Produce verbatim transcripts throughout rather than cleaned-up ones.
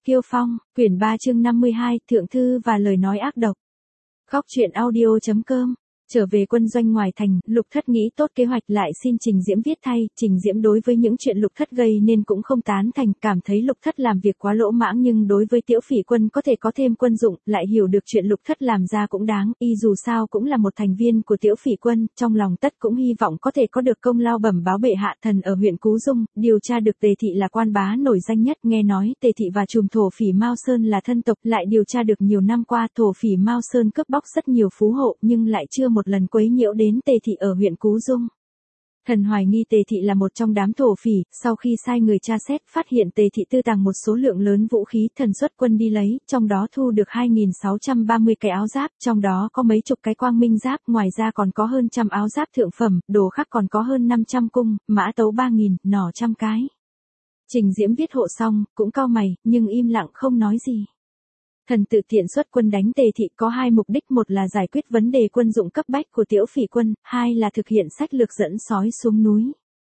Kiêu Phong, quyển ba chương năm mươi hai, Thượng thư và lời nói ác độc. Góc truyện audio chấm com. Trở về quân doanh ngoài thành, Lục Thất nghĩ tốt kế hoạch lại xin Trình Diễm viết thay. Trình Diễm đối với những chuyện Lục Thất gây nên cũng không tán thành, cảm thấy Lục Thất làm việc quá lỗ mãng, nhưng đối với Tiễu Phỉ quân có thể có thêm quân dụng, lại hiểu được chuyện Lục Thất làm ra cũng đáng, y dù sao cũng là một thành viên của Tiễu Phỉ quân, trong lòng tất cũng hy vọng có thể có được công lao bẩm báo bệ hạ. Thần ở huyện Cú Dung, điều tra được Tề thị là quan bá nổi danh nhất, nghe nói Tề thị và trùm thổ phỉ Mao Sơn là thân tộc, lại điều tra được nhiều năm qua thổ phỉ Mao Sơn cướp bóc rất nhiều phú hộ, nhưng lại chưa một lần quấy nhiễu đến Tề thị ở huyện Cú Dung. Thần hoài nghi Tề thị là một trong đám thổ phỉ, sau khi sai người tra xét, phát hiện Tề thị tư tàng một số lượng lớn vũ khí, thần xuất quân đi lấy, trong đó thu được hai nghìn sáu trăm ba mươi cái áo giáp, trong đó có mấy chục cái quang minh giáp, ngoài ra còn có hơn trăm áo giáp thượng phẩm, đồ khắc còn có hơn năm trăm cung, mã tấu ba nghìn, nỏ trăm cái. Trình Diễm viết hộ xong, cũng cau mày, nhưng im lặng không nói gì. Thần tự tiện xuất quân đánh Tề thị có hai mục đích, một là giải quyết vấn đề quân dụng cấp bách của Tiễu Phỉ quân, hai là thực hiện sách lược dẫn sói xuống núi.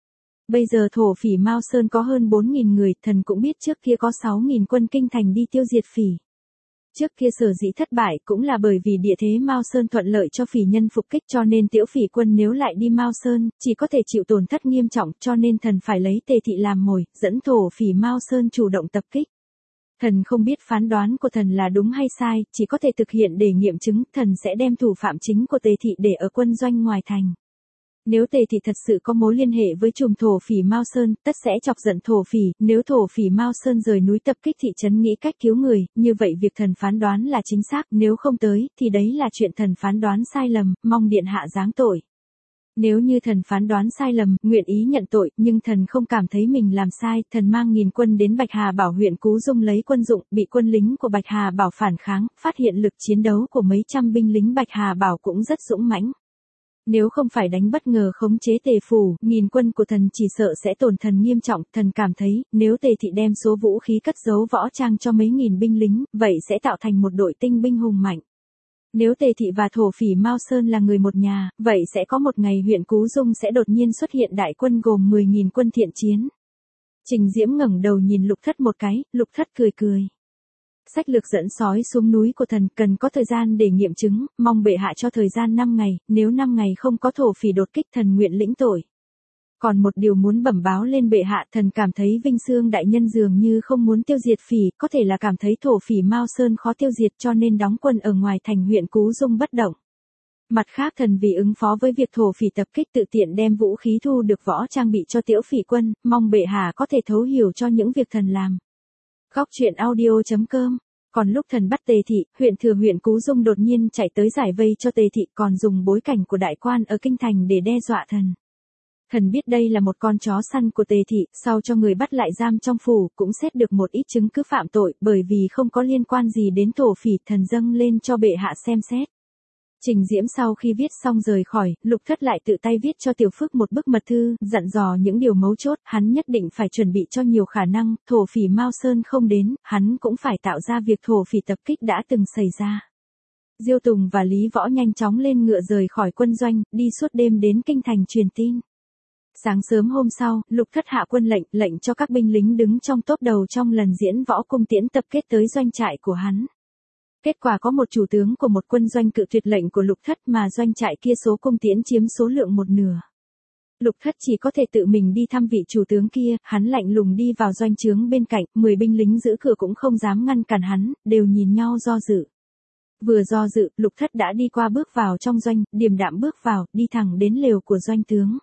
Bây giờ thổ phỉ Mao Sơn có hơn bốn nghìn người, thần cũng biết trước kia có sáu nghìn quân kinh thành đi tiêu diệt phỉ. Trước kia sở dĩ thất bại cũng là bởi vì địa thế Mao Sơn thuận lợi cho phỉ nhân phục kích, cho nên Tiễu Phỉ quân nếu lại đi Mao Sơn, chỉ có thể chịu tổn thất nghiêm trọng, cho nên thần phải lấy Tề thị làm mồi, dẫn thổ phỉ Mao Sơn chủ động tập kích. Thần không biết phán đoán của thần là đúng hay sai, chỉ có thể thực hiện để nghiệm chứng, thần sẽ đem thủ phạm chính của Tề thị để ở quân doanh ngoài thành. Nếu Tề thị thật sự có mối liên hệ với trùm thổ phỉ Mao Sơn, tất sẽ chọc giận thổ phỉ, nếu thổ phỉ Mao Sơn rời núi tập kích thị trấn nghĩ cách cứu người, như vậy việc thần phán đoán là chính xác, nếu không tới, thì đấy là chuyện thần phán đoán sai lầm, mong điện hạ giáng tội. Nếu như thần phán đoán sai lầm, nguyện ý nhận tội, nhưng thần không cảm thấy mình làm sai, thần mang nghìn quân đến Bạch Hà Bảo huyện Cú Dung lấy quân dụng, bị quân lính của Bạch Hà Bảo phản kháng, phát hiện lực chiến đấu của mấy trăm binh lính Bạch Hà Bảo cũng rất dũng mãnh. Nếu không phải đánh bất ngờ khống chế Tề phủ, nghìn quân của thần chỉ sợ sẽ tổn thần nghiêm trọng, thần cảm thấy, nếu Tề thị đem số vũ khí cất giấu võ trang cho mấy nghìn binh lính, vậy sẽ tạo thành một đội tinh binh hùng mạnh. Nếu Tề thị và thổ phỉ Mao Sơn là người một nhà, vậy sẽ có một ngày huyện Cú Dung sẽ đột nhiên xuất hiện đại quân gồm mười nghìn quân thiện chiến. Trình Diễm ngẩng đầu nhìn Lục Thất một cái, Lục Thất cười cười. Sách lược dẫn sói xuống núi của thần cần có thời gian để nghiệm chứng, mong bệ hạ cho thời gian năm ngày, nếu năm ngày không có thổ phỉ đột kích thần nguyện lĩnh tội. Còn một điều muốn bẩm báo lên bệ hạ, thần cảm thấy Vinh Xương đại nhân dường như không muốn tiêu diệt phỉ, có thể là cảm thấy thổ phỉ Mao Sơn khó tiêu diệt cho nên đóng quân ở ngoài thành huyện Cú Dung bất động. Mặt khác thần vì ứng phó với việc thổ phỉ tập kích tự tiện đem vũ khí thu được võ trang bị cho Tiễu Phỉ quân, mong bệ hạ có thể thấu hiểu cho những việc thần làm. Góc truyện audio chấm com. Còn lúc thần bắt Tề thị, huyện thừa huyện Cú Dung đột nhiên chạy tới giải vây cho Tề thị, còn dùng bối cảnh của đại quan ở kinh thành để đe dọa thần. Thần biết đây là một con chó săn của Tề thị, sau cho người bắt lại giam trong phủ, cũng xét được một ít chứng cứ phạm tội, bởi vì không có liên quan gì đến thổ phỉ, thần dâng lên cho bệ hạ xem xét. Trình Diễm sau khi viết xong rời khỏi, Lục Thất lại tự tay viết cho Tiểu Phước một bức mật thư, dặn dò những điều mấu chốt, hắn nhất định phải chuẩn bị cho nhiều khả năng, thổ phỉ Mao Sơn không đến, hắn cũng phải tạo ra việc thổ phỉ tập kích đã từng xảy ra. Diêu Tùng và Lý Võ nhanh chóng lên ngựa rời khỏi quân doanh, đi suốt đêm đến kinh thành truyền tin. Sáng sớm hôm sau, Lục Thất hạ quân lệnh, lệnh cho các binh lính đứng trong tốp đầu trong lần diễn võ cung tiễn tập kết tới doanh trại của hắn. Kết quả có một chủ tướng của một quân doanh cự tuyệt lệnh của Lục Thất mà doanh trại kia số cung tiễn chiếm số lượng một nửa. Lục Thất chỉ có thể tự mình đi thăm vị chủ tướng kia, hắn lạnh lùng đi vào doanh trướng bên cạnh, mười binh lính giữ cửa cũng không dám ngăn cản hắn, đều nhìn nhau do dự. Vừa do dự, Lục Thất đã đi qua bước vào trong doanh, điềm đạm bước vào, đi thẳng đến lều của doanh tướng.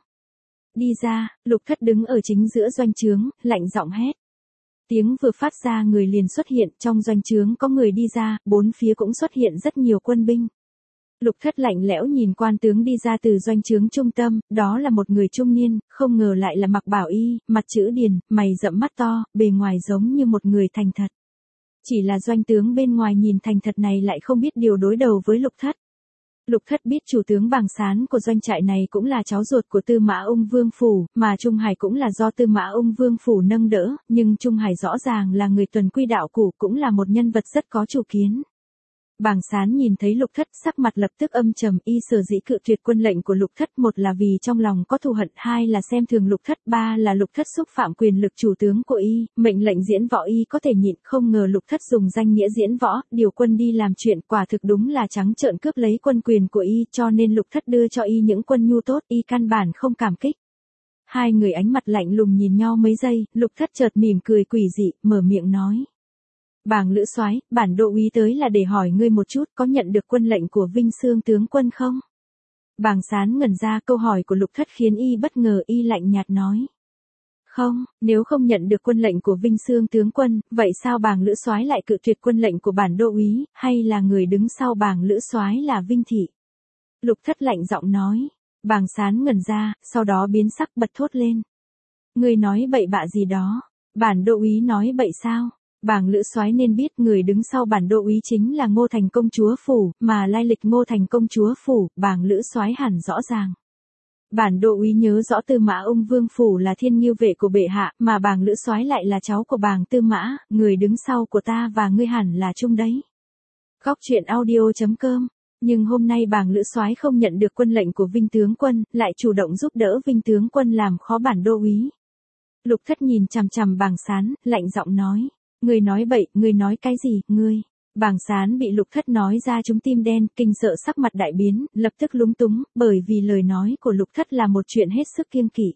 Đi ra, Lục Thất đứng ở chính giữa doanh trướng, lạnh giọng hét. Tiếng vừa phát ra người liền xuất hiện, trong doanh trướng có người đi ra, bốn phía cũng xuất hiện rất nhiều quân binh. Lục Thất lạnh lẽo nhìn quan tướng đi ra từ doanh trướng trung tâm, đó là một người trung niên, không ngờ lại là mặc bảo y, mặt chữ điền, mày rậm mắt to, bề ngoài giống như một người thành thật. Chỉ là doanh tướng bên ngoài nhìn thành thật này lại không biết điều đối đầu với Lục Thất. Lục Thất biết chủ tướng Bàng Sán của doanh trại này cũng là cháu ruột của Tư Mã Ung Vương phủ, mà Trung Hải cũng là do Tư Mã Ung Vương phủ nâng đỡ, nhưng Trung Hải rõ ràng là người tuần quy đạo cũ, cũng là một nhân vật rất có chủ kiến. Bàng Sán nhìn thấy Lục Thất, sắc mặt lập tức âm trầm, y sở dĩ cự tuyệt quân lệnh của Lục Thất, một là vì trong lòng có thù hận, hai là xem thường Lục Thất, ba là Lục Thất xúc phạm quyền lực chủ tướng của y, mệnh lệnh diễn võ y có thể nhịn, không ngờ Lục Thất dùng danh nghĩa diễn võ, điều quân đi làm chuyện, quả thực đúng là trắng trợn cướp lấy quân quyền của y, cho nên Lục Thất đưa cho y những quân nhu tốt, y căn bản không cảm kích. Hai người ánh mặt lạnh lùng nhìn nhau mấy giây, Lục Thất chợt mỉm cười quỷ dị, mở miệng nói. Bàng Lữ Soái, bản đô úy tới là để hỏi ngươi một chút, có nhận được quân lệnh của Vinh Xương tướng quân không? Bàng Sán ngẩn ra, câu hỏi của Lục Thất khiến y bất ngờ, y lạnh nhạt nói. Không, nếu không nhận được quân lệnh của Vinh Xương tướng quân, vậy sao Bàng Lữ Soái lại cự tuyệt quân lệnh của bản đô úy, hay là người đứng sau Bàng Lữ Soái là Vinh Thị? Lục Thất lạnh giọng nói. Bàng Sán ngẩn ra, sau đó biến sắc bật thốt lên. Ngươi nói bậy bạ gì đó? Bản đô úy nói bậy sao? Bàng Lữ Soái nên biết người đứng sau bản đô úy chính là Ngô Thành công chúa phủ, mà lai lịch Ngô Thành công chúa phủ, Bàng Lữ Soái hẳn rõ ràng. Bản đô úy nhớ rõ Tư Mã Ung Vương phủ là thiên nghiêu vệ của bệ hạ, mà Bàng Lữ Soái lại là cháu của Bàng Tư Mã, người đứng sau của ta và ngươi hẳn là chung đấy. Góc truyện audio chấm com. Nhưng hôm nay Bàng Lữ Soái không nhận được quân lệnh của Vinh tướng quân, lại chủ động giúp đỡ Vinh tướng quân làm khó bản đô úy. Lục Thất nhìn chằm chằm Bàng Sán, lạnh giọng nói. Ngươi nói bậy, ngươi nói cái gì, ngươi? Bàng Sán bị Lục Thất nói ra trúng tim đen, kinh sợ sắc mặt đại biến, lập tức lúng túng, bởi vì lời nói của Lục Thất là một chuyện hết sức kiêng kỵ.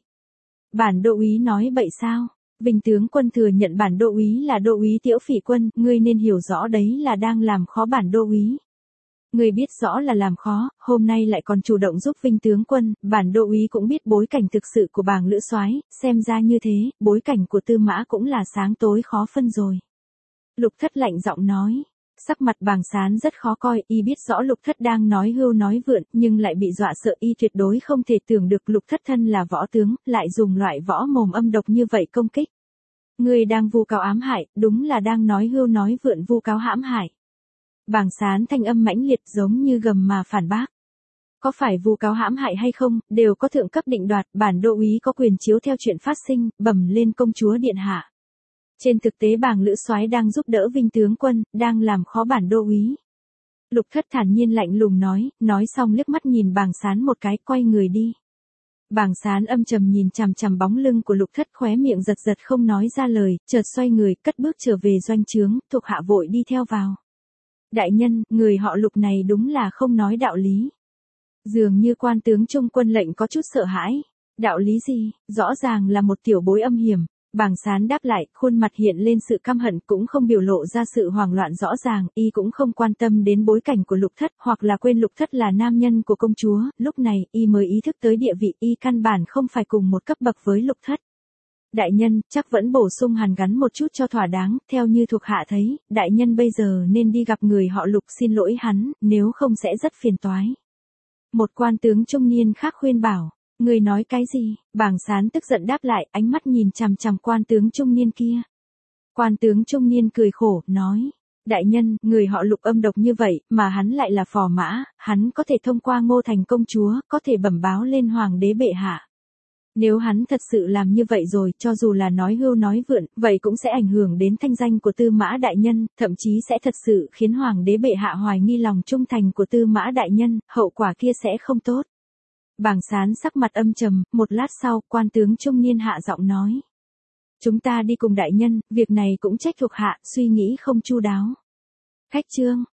Bản đô úy nói bậy sao? Vinh tướng quân thừa nhận bản đô úy là đô úy Tiễu Phỉ quân, ngươi nên hiểu rõ đấy là đang làm khó bản đô úy. Ngươi biết rõ là làm khó, hôm nay lại còn chủ động giúp Vinh tướng quân, bản đô úy cũng biết bối cảnh thực sự của Bàng Lữ Soái, xem ra như thế, bối cảnh của Tư Mã cũng là sáng tối khó phân rồi. Lục Thất lạnh giọng nói, sắc mặt Bàng Sán rất khó coi, y biết rõ Lục Thất đang nói hưu nói vượn, nhưng lại bị dọa sợ, y tuyệt đối không thể tưởng được Lục Thất thân là võ tướng, lại dùng loại võ mồm âm độc như vậy công kích. Ngươi đang vu cáo ám hại, đúng là đang nói hưu nói vượn vu cáo hãm hại. Bàng Sán thanh âm mãnh liệt giống như gầm mà phản bác. Có phải vu cáo hãm hại hay không, đều có thượng cấp định đoạt, bản đô úy có quyền chiếu theo chuyện phát sinh, bẩm lên công chúa điện hạ. Trên thực tế Bàng Lữ Soái đang giúp đỡ Vinh tướng quân, đang làm khó bản đô úy. Lục Thất thản nhiên lạnh lùng nói, nói xong liếc mắt nhìn Bàng Sán một cái, quay người đi. Bàng Sán âm trầm nhìn chằm chằm bóng lưng của Lục Thất, khóe miệng giật giật không nói ra lời, chợt xoay người, cất bước trở về doanh trướng, thuộc hạ vội đi theo vào. Đại nhân, người họ Lục này đúng là không nói đạo lý. Dường như quan tướng trung quân lệnh có chút sợ hãi. Đạo lý gì, rõ ràng là một tiểu bối âm hiểm. Bàng Sán đáp lại, khuôn mặt hiện lên sự căm hận, cũng không biểu lộ ra sự hoảng loạn rõ ràng, y cũng không quan tâm đến bối cảnh của Lục Thất, hoặc là quên Lục Thất là nam nhân của công chúa, lúc này, y mới ý thức tới địa vị, y căn bản không phải cùng một cấp bậc với Lục Thất. Đại nhân, chắc vẫn bổ sung hàn gắn một chút cho thỏa đáng, theo như thuộc hạ thấy, đại nhân bây giờ nên đi gặp người họ Lục xin lỗi hắn, nếu không sẽ rất phiền toái. Một quan tướng trung niên khác khuyên bảo, người nói cái gì? Bàng Sán tức giận đáp lại, ánh mắt nhìn chằm chằm quan tướng trung niên kia. Quan tướng trung niên cười khổ, nói, đại nhân, người họ Lục âm độc như vậy, mà hắn lại là phò mã, hắn có thể thông qua Ngô Thành công chúa, có thể bẩm báo lên hoàng đế bệ hạ. Nếu hắn thật sự làm như vậy rồi, cho dù là nói hưu nói vượn, vậy cũng sẽ ảnh hưởng đến thanh danh của Tư Mã đại nhân, thậm chí sẽ thật sự khiến hoàng đế bệ hạ hoài nghi lòng trung thành của Tư Mã đại nhân, hậu quả kia sẽ không tốt. Bàng Sán sắc mặt âm trầm, một lát sau, quan tướng trung niên hạ giọng nói. Chúng ta đi cùng đại nhân, việc này cũng trách thuộc hạ, suy nghĩ không chu đáo. Khách chương.